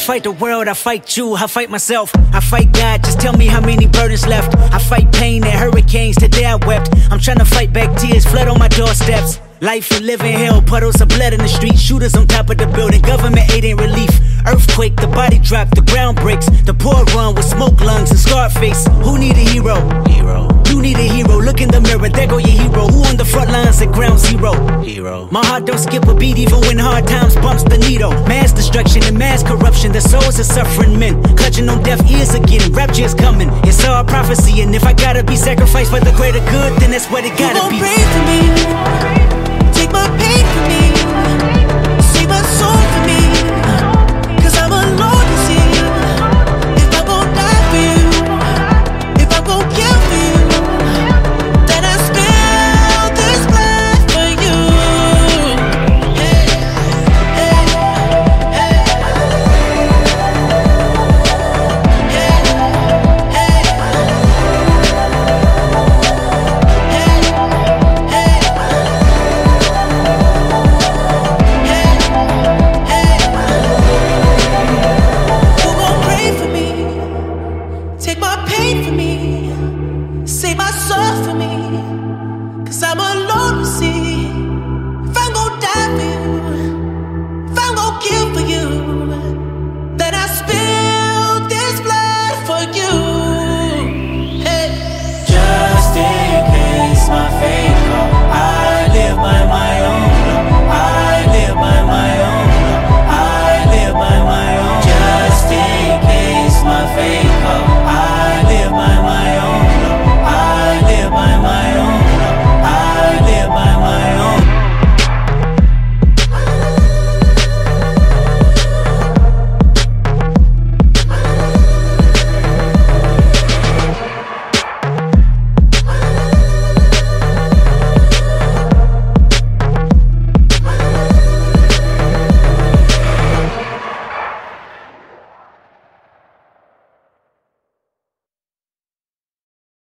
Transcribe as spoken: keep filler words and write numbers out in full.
fight the world, I fight you, I fight myself, I fight God, just tell me how many burdens left. I fight pain and hurricanes, today I wept. I'm trying to fight back tears, flood on my doorsteps. Life and living hell, puddles of blood in the street, shooters on top of the building, government aid ain't relief. Earthquake, the body drop, the ground breaks, the poor run with smoke lungs and scarred face. Who need a hero? Hero. You need a hero, look in the mirror, there go your hero. Who on the front lines at ground zero? Hero. My heart don't skip a beat even when hard times bumps the needle. Mass destruction and mass corruption, the souls of suffering men clutching on deaf ears again, rapture's coming. It's all prophecy, and if I gotta be sacrificed for the greater good, then that's what it gotta be. You gon' pray for me, take my pain for me, save my soul for me, cause I'm alone to see. If I gon' die for you, if I gon' kill for you, then I spill this blood for you. Hey, hey, hey. Hey, hey. Who gon' pray for me? Take my pain for me, save my soul for me, cause I'm alone.